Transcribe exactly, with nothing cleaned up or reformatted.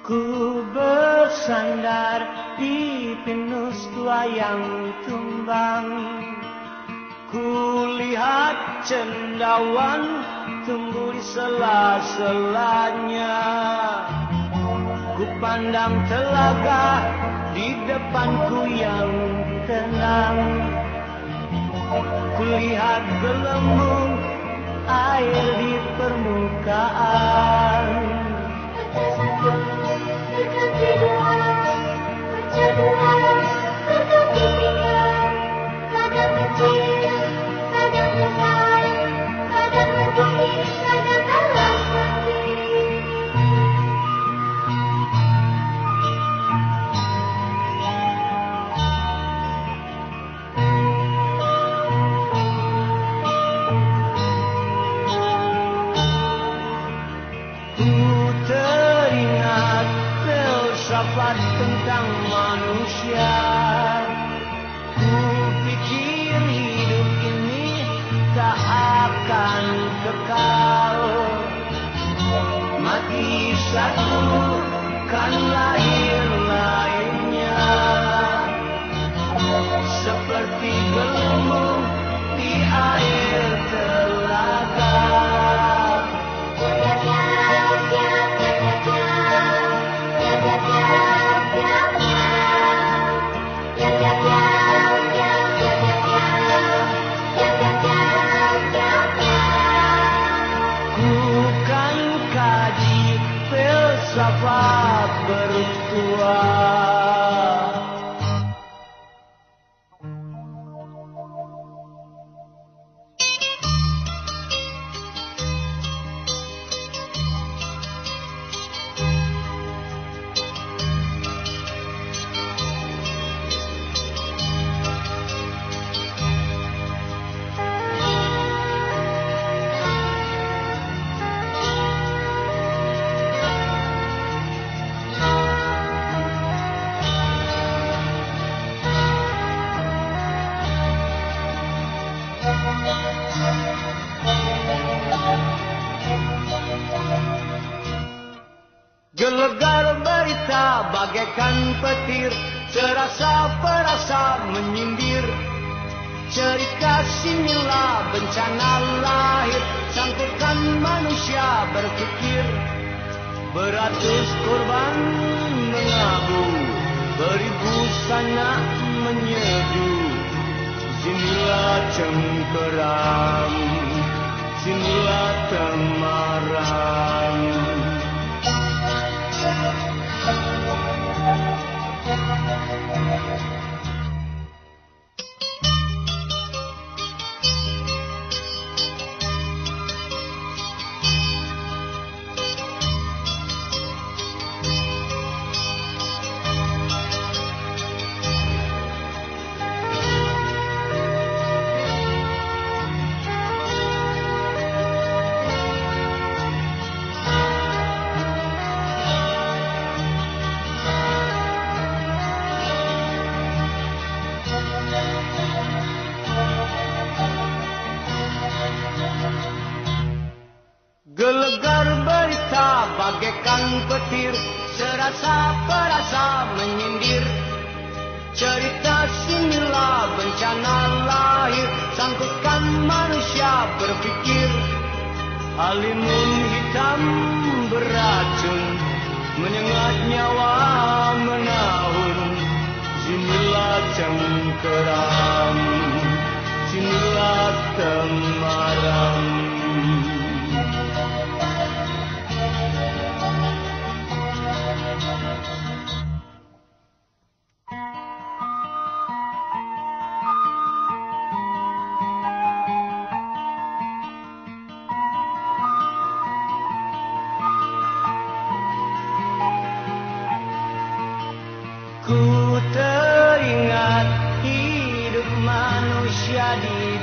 Ku bersandar di pinus tua yang tumbang. Ku lihat cendawan tumbuh di sela-selanya. Ku pandang telaga di depanku yang tenang. Ku lihat gelembung air di permukaan. Berkati doa, baca doa, berkati pikiran, kadang kecil, kadang besar, kadang lebih, kadang kalah sakit. Ku teringat filsafat tentang manusia. Ku pikir hidup ini tak akan kekal. Mati satu kan lahir lainnya. Seperti gelembung di air telaga. Bukan kaji filsafat bertua. Gelegar berita bagaikan petir, serasa perasa menyindir. Cerita sinilah bencana lahir, sangkutkan manusia berpikir. Beratus korban mengabu, beribu sanak menyeduh. Sinilah cengkeram, sinilah temaram. Gelegar berita bagaikan petir, serasa perasa menyindir. Cerita sinilah bencana lahir, sangkutkan manusia berpikir. Halimun hitam beracun, menyengat nyawa menahun. Sinilah cengkeram, sinilah temaram. Ku teringat hidup manusia di